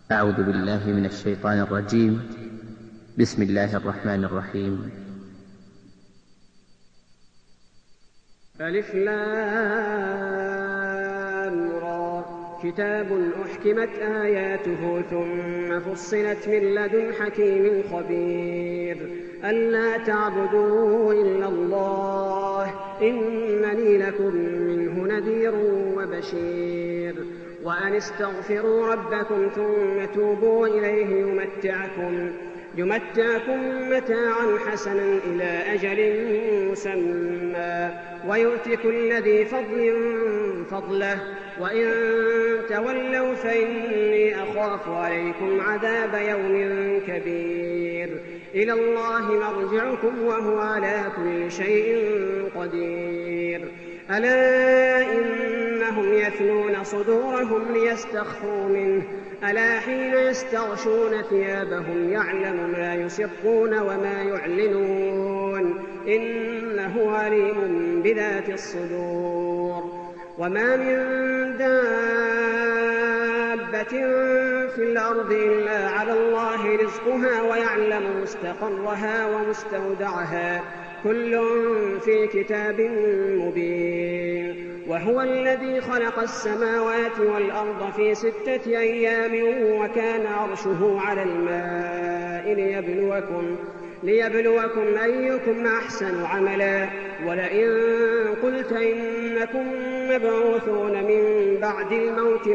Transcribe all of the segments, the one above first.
أعوذ بالله من الشيطان الرجيم. بسم الله الرحمن الرحيم. ألف لام را، كتاب أحكمت آياته ثم فصلت من لدن حكيم خبير، ألا تعبدوا إلا الله إنني لكم منه نذير وبشير، وأن استغفروا ربكم ثم توبوا إليه يمتعكم متاعا حسنا إلى أجل مسمى ويؤت كل ذي فضل فضله، وإن تولوا فإني أخاف عليكم عذاب يوم كبير. إلى الله مرجعكم وهو على كل شيء قدير. ألا إنهم يثنون صدورهم ليستخفوا منه، ألا حين يستغشون ثيابهم يعلم ما يسرون وما يعلنون إنه عليم بذات الصدور. وما من دابة في الأرض إلا على الله رزقها ويعلم مستقرها ومستودعها، كل في كتاب مبين. وهو الذي خلق السماوات والأرض في 6 أيام وكان عرشه على الماء ليبلوكم أيكم أحسن عملا. ولئن قلت إنكم مبعوثون من بعد الموت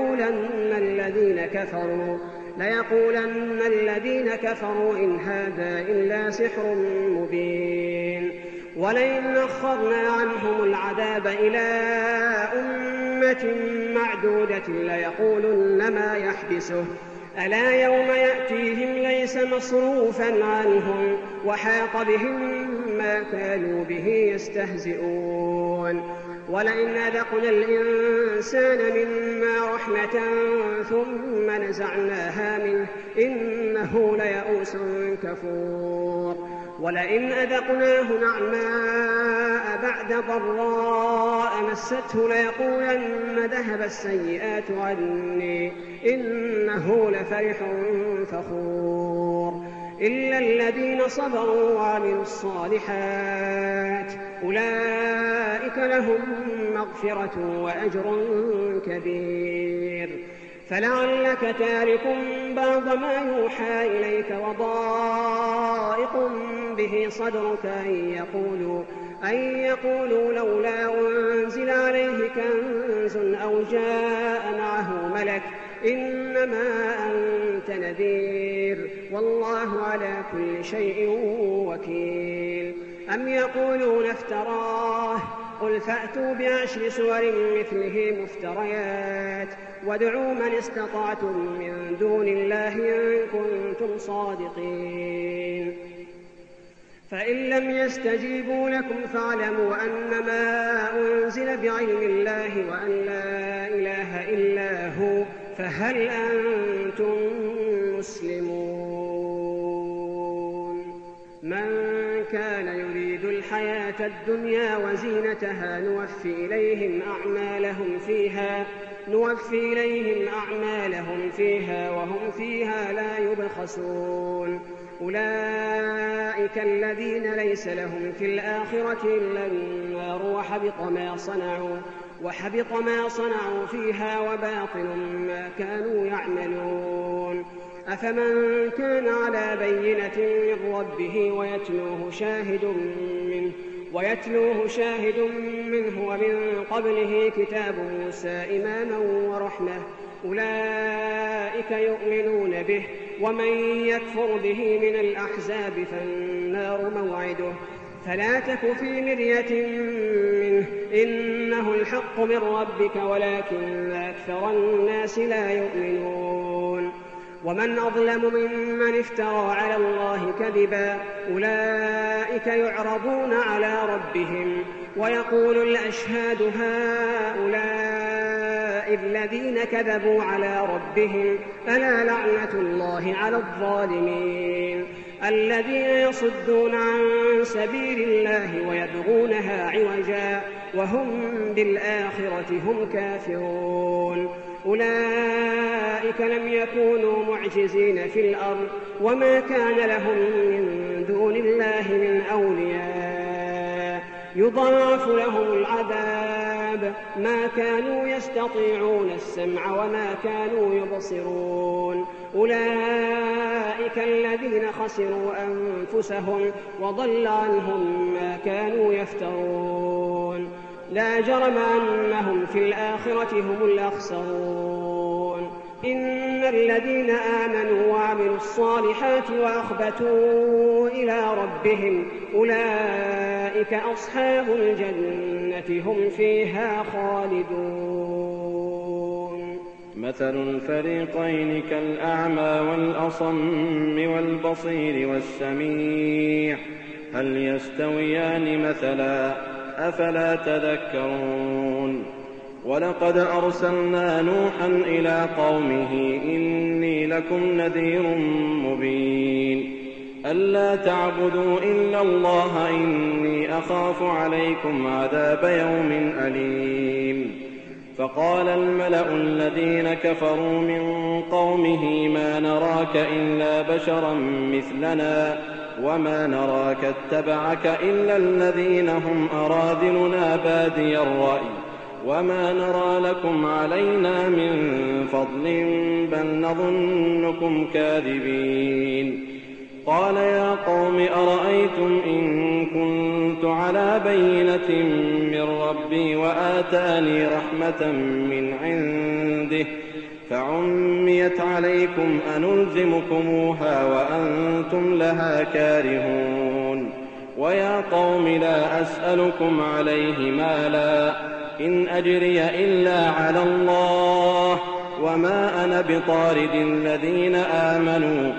ليقولن الذين كفروا إن هذا إلا سحر مبين. ولئن أخرنا عنهم العذاب إلى أمة معدودة ليقولن ما يحبسه، ألا يوم يأتيهم ليس مصروفا عنهم وحاق بهم ما كانوا به يستهزئون. ولئن أذقنا الإنسان منا رحمة ثم نزعناها منه إنه ليئوس كفور. ولئن أذقناه نعماء بعد ضراء مسته ليقولن ذهب السيئات عني إنه لفرح فخور. إلا الذين صبروا وعملوا الصالحات أولئك لهم مغفرة وأجر كبير. فلعلك تارك بعض ما يوحى إليك وضائق به صدرك أن يقولوا لولا أنزل عليه كنز أو جاء معه ملك، إنما أنت نذير والله على كل شيء وكيل. أم يقولون افتراه، قل فأتوا ب10 سور مثله مفتريات وادعوا من استطعتم من دون الله إن كنتم صادقين. فإن لم يستجيبوا لكم فاعلموا أنما أنزل بعلم الله وأن لا إله إلا هو، فهل أنتم مسلمون؟ من كان يريد الحياة الدنيا وزينتها نوفي إليهم أعمالهم فيها وهم فيها لا يبخسون. أولئك الذين ليس لهم في الآخرة إلا النار وحبط ما صنعوا فيها وباطل ما كانوا يعملون. أفمن كان على بينة من ربه ويتلوه شاهد منه ومن قبله كتاب موسى إماما ورحمة، أولئك يؤمنون به. ومن يكفر به من الأحزاب فالنار موعده، فلا تك في مرية منه إنه الحق من ربك ولكن أكثر الناس لا يؤمنون. ومن أظلم ممن افترى على الله كذبا، أولئك يعرضون على ربهم ويقول الأشهاد هؤلاء الذين كذبوا على ربهم، ألا لعنة الله على الظالمين الذين يصدون عن سبيل الله ويبغونها عوجا وهم بالآخرة هم كافرون. أولئك لم يكونوا معجزين في الأرض وما كان لهم من دون الله من أولياء يضاعف لهم العذاب ما كانوا يستطيعون السمع وما كانوا يبصرون أولئك الذين خسروا أنفسهم وضل عنهم ما كانوا يفترون لا جرم أنهم في الآخرة هم الأخسرون إن الذين آمنوا وعملوا الصالحات وأخبتوا إلى ربهم أولئك أصحاب الجنة هم فيها خالدون. مثل الفريقين كالأعمى والأصم والبصير والسميع هل يستويان مثلا أفلا تذكرون. ولقد أرسلنا نوحا إلى قومه إني لكم نذير مبين ألا تعبدوا إلا الله إني أخاف عليكم عذاب يوم أليم. فقال الملأ الذين كفروا من قومه ما نراك إلا بشرا مثلنا وما نراك اتبعك إلا الذين هم أراذلنا بادي الرأي وما نرى لكم علينا من فضل بل نظنكم كاذبين. قال يا قوم أرأيتم إن كنت على بينة من ربي وآتاني رحمة من عنده فعميت عليكم أنلزمكموها وأنتم لها كارهون. ويا قوم لا أسألكم عليه مالا إن أجري إلا على الله وما أنا بطارد الذين آمنوا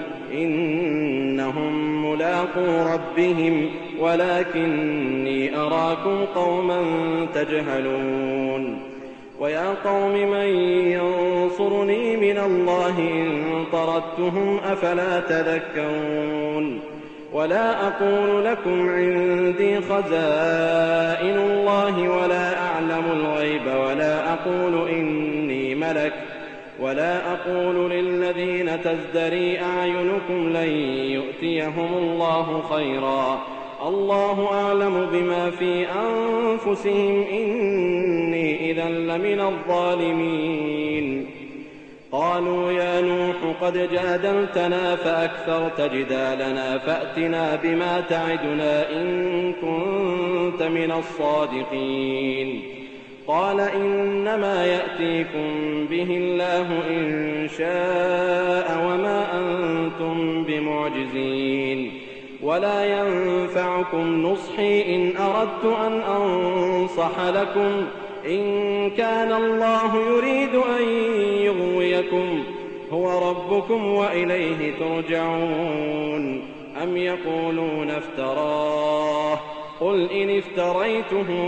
إنهم ملاقو ربهم ولكني أراكم قوما تجهلون. ويا قوم من ينصرني من الله إن طردتهم أفلا تذكرون. ولا أقول لكم عندي خزائن الله ولا أعلم الغيب ولا أقول إني ملك ولا أقول للذين تزدري أعينكم لن يؤتيهم الله خيرا الله أعلم بما في أنفسهم إني إذا لمن الظالمين. قالوا يا نوح قد جادلتنا فأكثرت جدالنا فأتنا بما تعدنا إن كنت من الصادقين. قال إنما يأتيكم به الله إن شاء وما أنتم بمعجزين ولا ينفعكم نصحي إن أردت أن أنصح لكم إن كان الله يريد أن يغويكم هو ربكم وإليه ترجعون. أم يقولون افتراه قل إن افتريته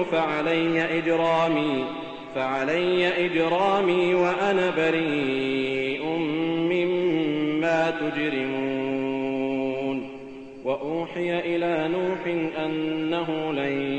فعلي إجرامي وأنا بريء مما تجرمون. وأوحي إلى نوح أنه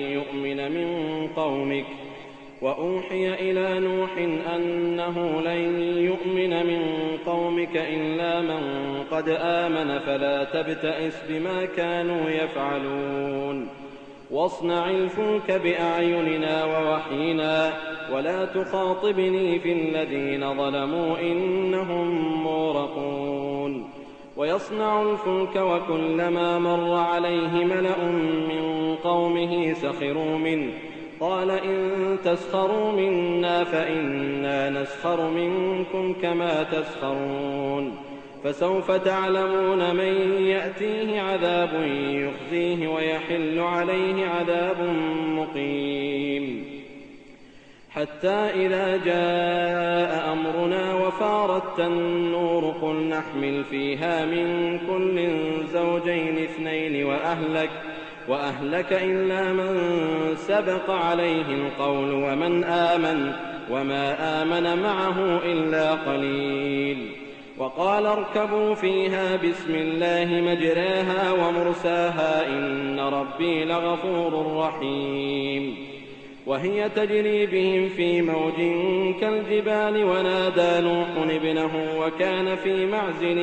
لن يؤمن من قومك إلا من قد آمن فلا تبتئس بما كانوا يفعلون. واصنع الفلك بأعيننا ووحينا ولا تخاطبني في الذين ظلموا إنهم مغرقون. ويصنع الفلك وكلما مر عليه ملأ من قومه سخروا منه قال إن تسخروا منا فإنا نسخر منكم كما تسخرون. فسوف تعلمون من يأتيه عذاب يخزيه ويحل عليه عذاب مقيم. حتى إذا جاء أمرنا وفارت النور قل نحمل فيها من كل زوجين اثنين وأهلك إلا من سبق عليه القول ومن آمن وما آمن معه إلا قليل. وقال اركبوا فيها بسم الله مجراها ومرساها إن ربي لغفور رحيم. وهي تجري بهم في موج كالجبال ونادى نوح ابنه وكان في معزل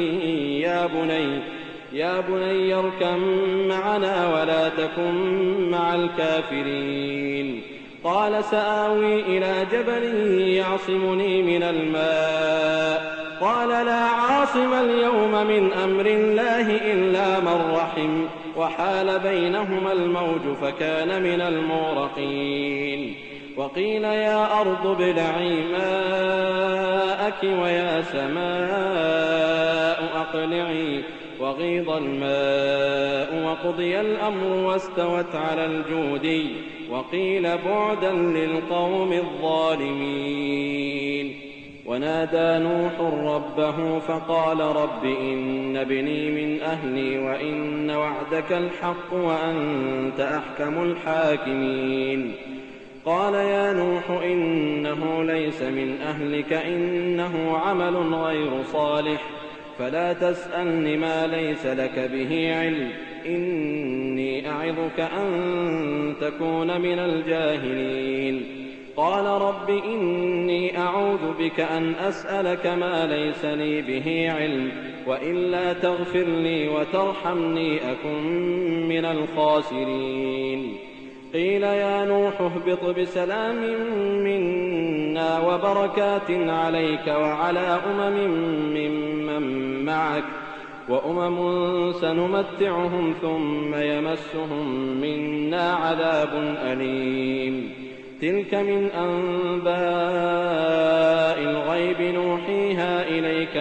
يا بني اركب معنا ولا تكن مع الكافرين. قال سآوي إلى جبل يعصمني من الماء. قال لا عاصم اليوم من أمر الله إلا من رحم وحال بينهما الموج فكان من المغرقين. وقيل يا أرض ابلعي ماءك ويا سماء أقلعي وغيض الماء وقضي الأمر واستوت على الجودي وقيل بعدا للقوم الظالمين. ونادى نوح ربه فقال رب إن ابني من أهلي وإن وعدك الحق وأنت أحكم الحاكمين. قال يا نوح إنه ليس من أهلك إنه عمل غير صالح فلا تسألن ما ليس لك به علم إني أعظك أن تكون من الجاهلين. قال رب إني أعوذ بك أن أسألك ما ليس لي به علم وإلا تغفر لي وترحمني أكن من الخاسرين. قيل يا نوح اهبط بسلام منا وبركات عليك وعلى ممن معك وأمم سنمتعهم ثم يمسهم منا عذاب أليم. تلك من أنباء الغيب نوحيها إليك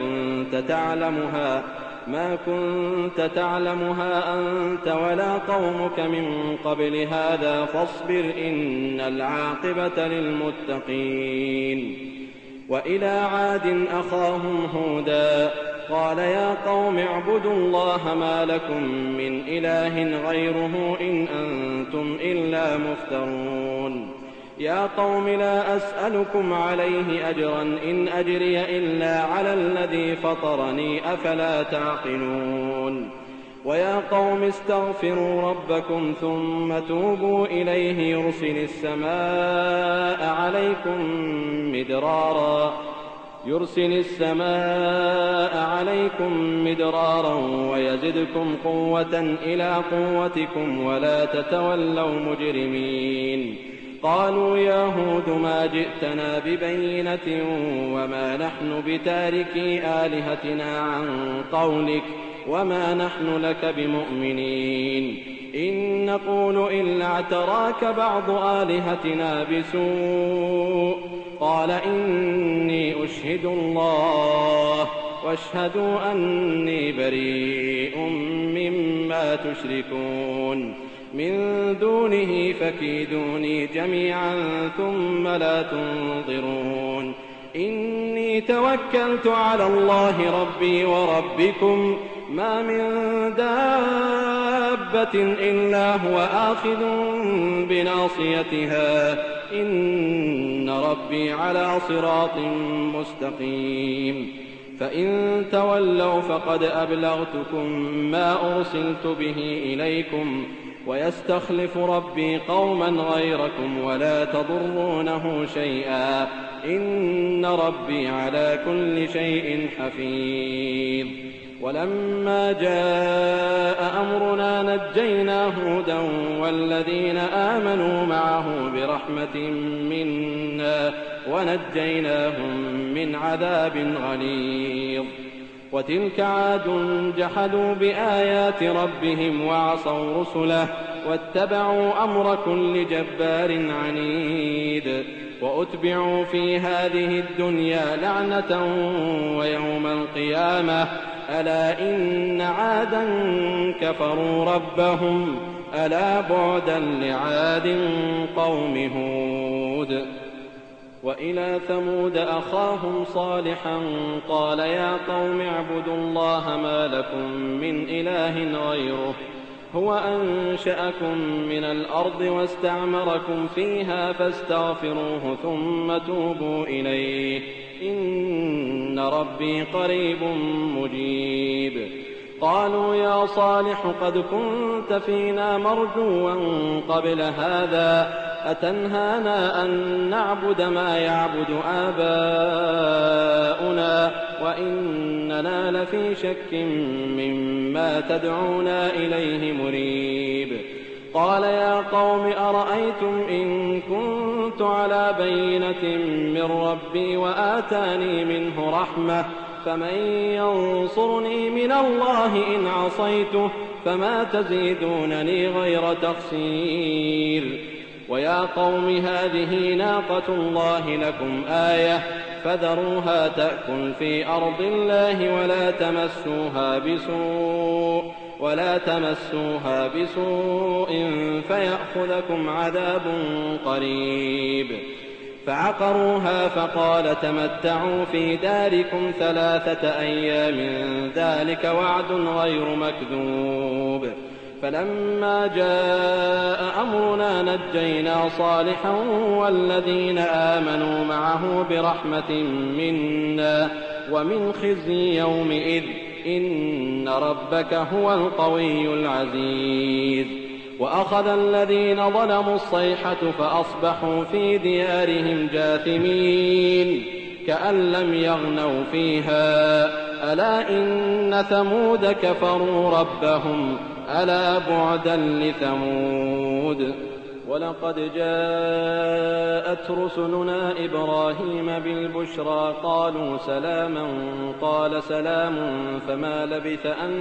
ما كنت تعلمها أنت ولا قومك من قبل هذا فاصبر إن العاقبة للمتقين. وإلى عاد أخاهم هودا قال يا قوم اعبدوا الله ما لكم من إله غيره إن أنتم إلا مفترون. يا قوم لا أسألكم عليه أجرا إن أجري إلا على الذي فطرني أفلا تعقلون. ويا قوم استغفروا ربكم ثم توبوا إليه يرسل السماء عليكم مدرارا ويزدكم قوة إلى قوتكم ولا تتولوا مجرمين. قالوا يا هود ما جئتنا ببينة وما نحن بتاركي آلهتنا عن قولك وما نحن لك بمؤمنين إن نقول إلا اعتراك بعض آلهتنا بسوء. قال إني أشهد الله واشهدوا أني بريء مما تشركون من دونه فكيدوني جميعا ثم لا تنظرون. إني توكلت على الله ربي وربكم ما من دابة إلا هو آخذ بناصيتها إن ربي على صراط مستقيم. فإن تولوا فقد أبلغتكم ما أرسلت به إليكم ويستخلف ربي قوما غيركم ولا تضرونه شيئا إن ربي على كل شيء حفيظ. ولما جاء أمرنا نجينا هودا والذين آمنوا معه برحمة منا ونجيناهم من عذاب غليظ. وتلك عاد جحدوا بآيات ربهم وعصوا رسله واتبعوا أمر كل جبار عنيد. وأتبعوا في هذه الدنيا لعنة ويوم القيامة ألا إن عادا كفروا ربهم ألا بعدا لعاد قوم هود. وإلى ثمود أخاهم صالحا قال يا قوم اعبدوا الله ما لكم من إله غيره هو أنشأكم من الأرض واستعمركم فيها فاستغفروه ثم توبوا إليه إن ربي قريب مجيب. قالوا يا صالح قد كنت فينا مرجوا قبل هذا أتنهانا أن نعبد ما يعبد آباؤنا وإننا لفي شك مما تدعونا إليه مريب. قال يا قوم أرأيتم إن كنت على بينة من ربي وآتاني منه رحمة فمن ينصرني من الله إن عصيته فما تزيدونني غير تخسير. ويا قوم هذه ناقة الله لكم آية فذروها تأكل في أرض الله ولا تمسوها بسوء فيأخذكم عذاب قريب. فعقروها فقال تمتعوا في داركم 3 أيام ذلك وعد غير مكذوب. فلما جاء أمرنا نجينا صالحا والذين آمنوا معه برحمة منا ومن خزي يومئذ إن ربك هو القوي العزيز. وأخذ الذين ظلموا الصيحة فأصبحوا في ديارهم جاثمين كأن لم يغنوا فيها ألا إن ثمود كفروا ربهم ألا بعدا لثمود. ولقد جاءت رسلنا إبراهيم بالبشرى قالوا سلاما قال سلام فما لبث أن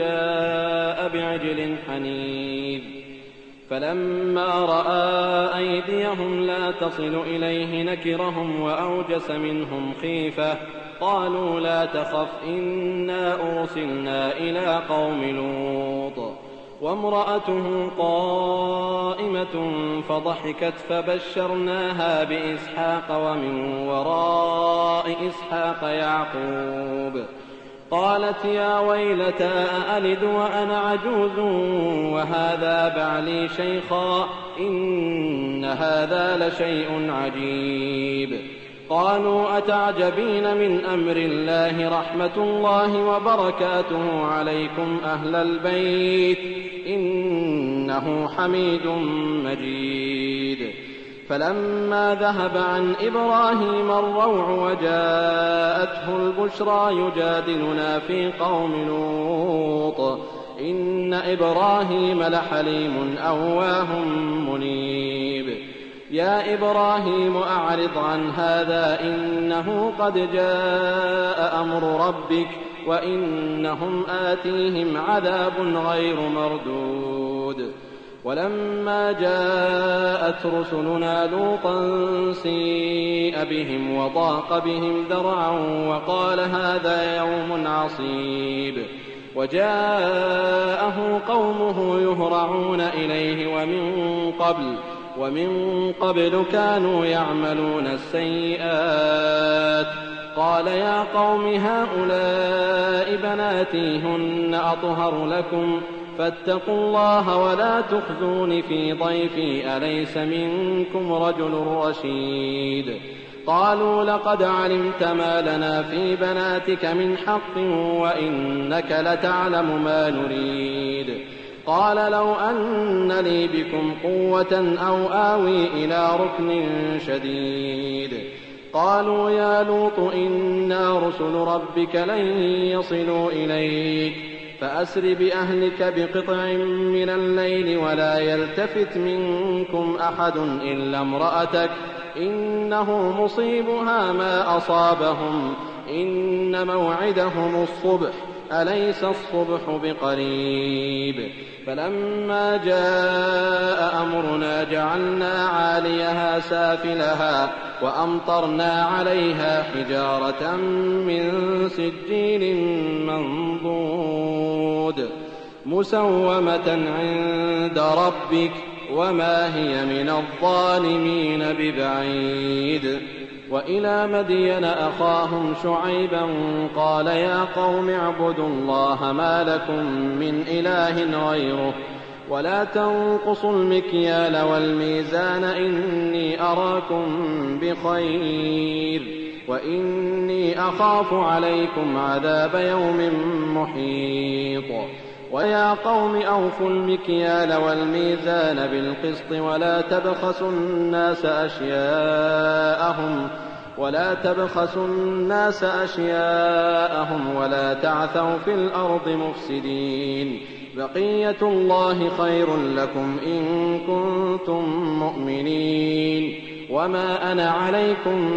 جاء بعجل حنيذ. فلما رأى أيديهم لا تصل إليه نكرهم وأوجس منهم خيفة قالوا لا تخف إنا أرسلنا إلى قوم لوط. وامرأته قائمة فضحكت فبشرناها بإسحاق ومن وراء إسحاق يعقوب. قالت يا ويلتى أألد وأنا عجوز وهذا بعلي شيخا إن هذا لشيء عجيب. قالوا أتعجبين من أمر الله رحمة الله وبركاته عليكم أهل البيت إنه حميد مجيد. فلما ذهب عن إبراهيم الروع وجاءته البشرى يجادلنا في قوم لوط إن إبراهيم لحليم أواه منيب. يا إبراهيم أعرض عن هذا إنه قد جاء أمر ربك وإنهم آتيهم عذاب غير مردود. ولما جاءت رسلنا لوطا سيء بهم وضاق بهم ذرعا وقال هذا يوم عصيب. وجاءه قومه يهرعون إليه ومن قبل كانوا يعملون السيئات. قال يا قوم هؤلاء بناتي هن أطهر لكم فاتقوا الله ولا تخزون في ضيفي أليس منكم رجل رشيد. قالوا لقد علمت ما لنا في بناتك من حق وإنك لتعلم ما نريد. قال لو أن لي بكم قوة أو آوي إلى ركن شديد. قالوا يا لوط إنا رسل ربك لن يصلوا إليك فأسر بأهلك بقطع من الليل ولا يلتفت منكم أحد إلا امرأتك إنه مصيبها ما أصابهم إن موعدهم الصبح أليس الصبح بقريب. فلما جاء أمرنا جعلنا عاليها سافلها وأمطرنا عليها حجارة من سجيل منضود مسومة عند ربك وما هي من الظالمين ببعيد. وإلى مدين أخاهم شعيبا قال يا قوم اعبدوا الله ما لكم من إله غيره ولا تنقصوا المكيال والميزان إني أراكم بخير وإني أخاف عليكم عذاب يوم محيط. ويا قوم أوفوا المكيال والميزان بالقسط ولا تبخسوا الناس أشياءهم ولا تعثوا في الأرض مفسدين. بقية الله خير لكم إن كنتم مؤمنين وما أنا عليكم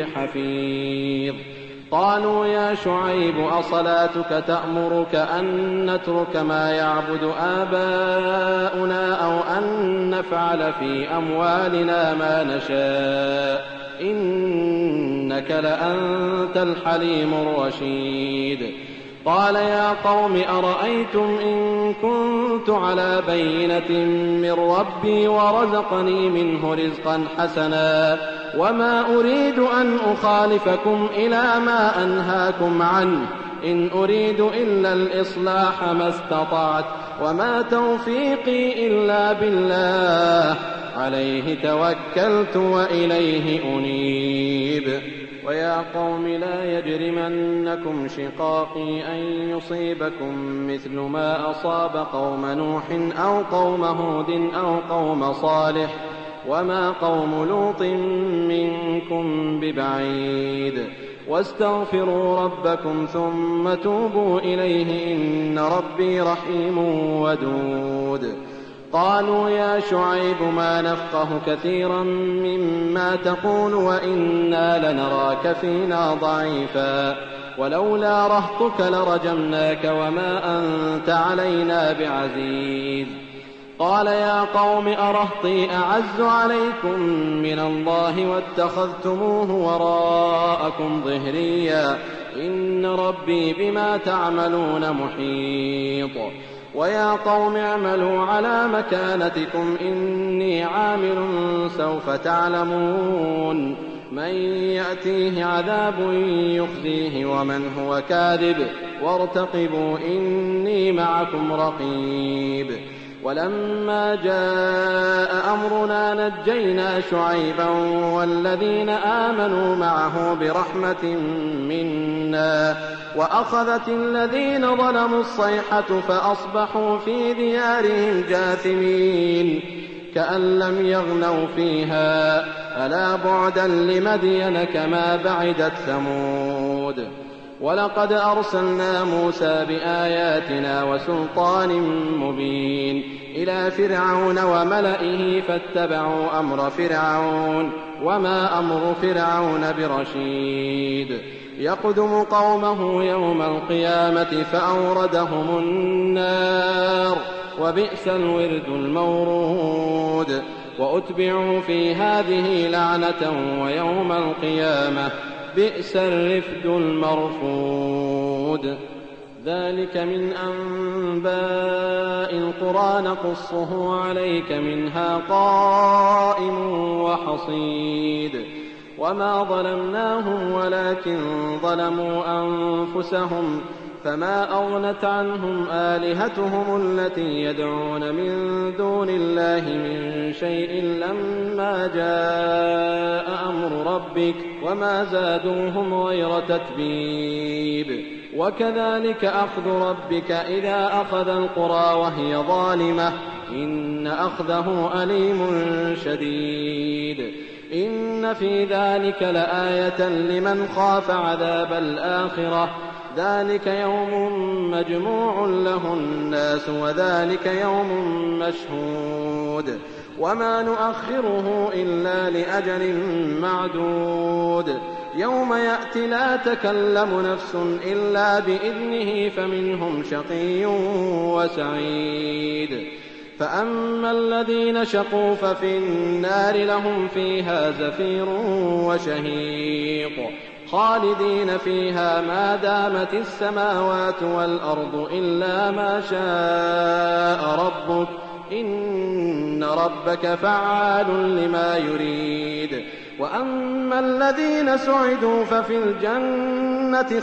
بحفيظ. قالوا يا شعيب أصلاتك تأمرك أن نترك ما يعبد آباؤنا أو أن نفعل في أموالنا ما نشاء إنك لأنت الحليم الرشيد. قال يا قوم أرأيتم إن كنت على بينة من ربي ورزقني منه رزقا حسنا وما أريد أن أخالفكم إلى ما أنهاكم عنه إن أريد إلا الإصلاح ما استطعت وما توفيقي إلا بالله عليه توكلت وإليه أنيب. ويا قوم لا يجرمنكم شقاقي أن يصيبكم مثل ما أصاب قوم نوح أو قوم هود أو قوم صالح وما قوم لوط منكم ببعيد. واستغفروا ربكم ثم توبوا إليه إن ربي رحيم ودود. قالوا يا شعيب ما نفقه كثيرا مما تقول وإنا لنراك فينا ضعيفا ولولا رهطك لرجمناك وما أنت علينا بعزيز. قال يا قوم أرهطي أعز عليكم من الله واتخذتموه وراءكم ظهريا إن ربي بما تعملون محيط. ويا قوم اعملوا على مكانتكم إني عامل سوف تعلمون من يأتيه عذاب يخزيه ومن هو كاذب وارتقبوا إني معكم رقيب. ولما جاء أمرنا نجينا شعيبا والذين آمنوا معه برحمة منا وأخذت الذين ظلموا الصيحة فأصبحوا في ديارهم جاثمين كأن لم يغنوا فيها ألا بعدا لمدين كما بعدت ثمود. ولقد أرسلنا موسى بآياتنا وسلطان مبين إلى فرعون وملئه فاتبعوا أمر فرعون وما أمر فرعون برشيد. يقدم قومه يوم القيامة فأوردهم النار وبئس الورد المورود. وأتبعوا في هذه لعنة ويوم القيامة بئس الرفد المرفود. ذلك من أنباء القرى نقصه عليك منها قائم وحصيد. وما ظلمناهم ولكن ظلموا أنفسهم فما أغنت عنهم آلهتهم التي يدعون من دون الله من شيء لما جاء أمر ربك وما زادوهم غير تتبيب. وكذلك أخذ ربك إذا أخذ القرى وهي ظالمة إن أخذه أليم شديد. إن في ذلك لآية لمن خاف عذاب الآخرة ذلك يوم مجموع له الناس وذلك يوم مشهود. وما نؤخره إلا لأجل معدود. يوم يأتي لا تكلم نفس إلا بإذنه فمنهم شقي وسعيد. فأما الذين شقوا ففي النار لهم فيها زفير وشهيق خالدين فيها ما دامت السماوات والأرض إلا ما شاء ربك إن ربك فعال لما يريد. وأما الذين سعدوا ففي الجنة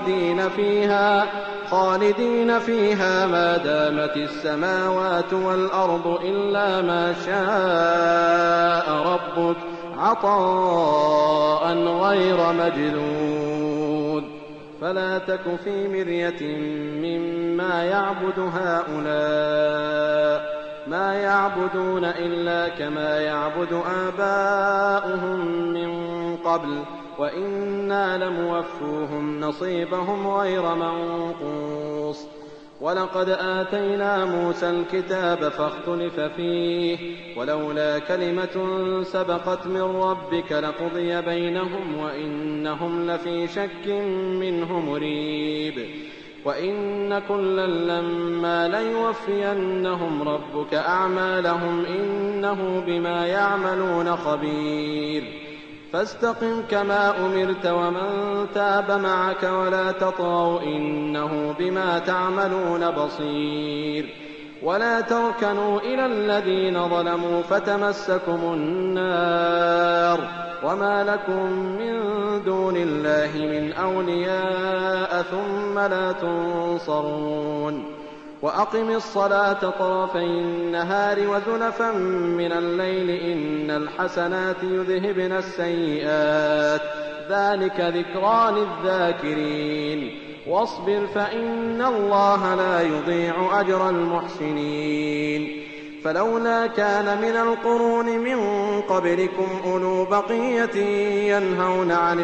خالدين فيها ما دامت السماوات والأرض إلا ما شاء ربك عطاء غير مجذوذ. فلا تك في مرية مما يعبد هؤلاء، ما يعبدون إلا كما يعبد آباؤهم من قبل، وإنا لموفوهم نصيبهم غير منقوص. ولقد آتينا موسى الكتاب فاختلف فيه، ولولا كلمة سبقت من ربك لقضي بينهم وإنهم لفي شك منه مريب. وإن كلا لما ليوفينهم ربك أعمالهم إنه بما يعملون خبير. فاستقم كما أمرت ومن تاب معك ولا تطغوا إنه بما تعملون بصير. ولا تركنوا إلى الذين ظلموا فتمسكم النار وما لكم من دون الله من أولياء ثم لا تنصرون. وأقم الصلاة طرفي النهار وزلفا من الليل إن الحسنات يذهبن السيئات ذلك ذكرى للذاكرين. واصبر فإن الله لا يضيع أجر المحسنين. فلولا كان من القرون من قبلكم أولو بقية ينهون عن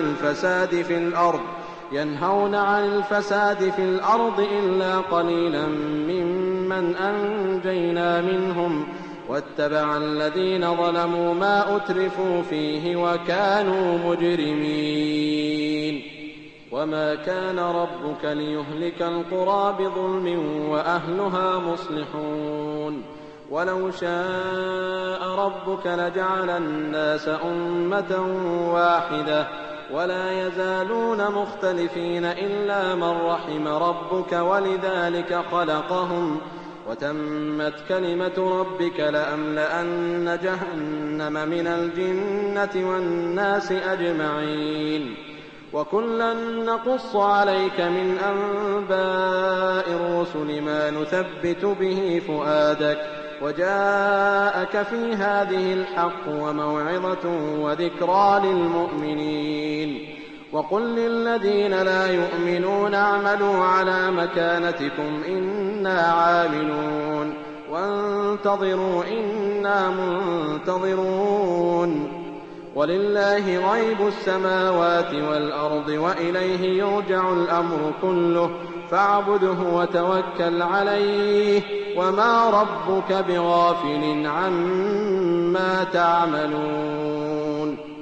الفساد في الأرض إلا قليلا ممن أنجينا منهم واتبع الذين ظلموا ما أترفوا فيه وكانوا مجرمين. وما كان ربك ليهلك القرى بظلم وأهلها مصلحون. ولو شاء ربك لجعل الناس أمة واحدة ولا يزالون مختلفين إلا من رحم ربك ولذلك خلقهم وتمت كلمة ربك لأملأن جهنم من الجنة والناس أجمعين. وكلا نقص عليك من أنباء الرسل ما نثبت به فؤادك وجاءك في هذه الحق وموعظة وذكرى للمؤمنين. وقل للذين لا يؤمنون اعملوا على مكانتكم إنا عاملون وانتظروا إنا منتظرون. ولله غيب السماوات والأرض وإليه يرجع الأمر كله فاعبده وتوكل عليه وما ربك بغافل عما تعملون.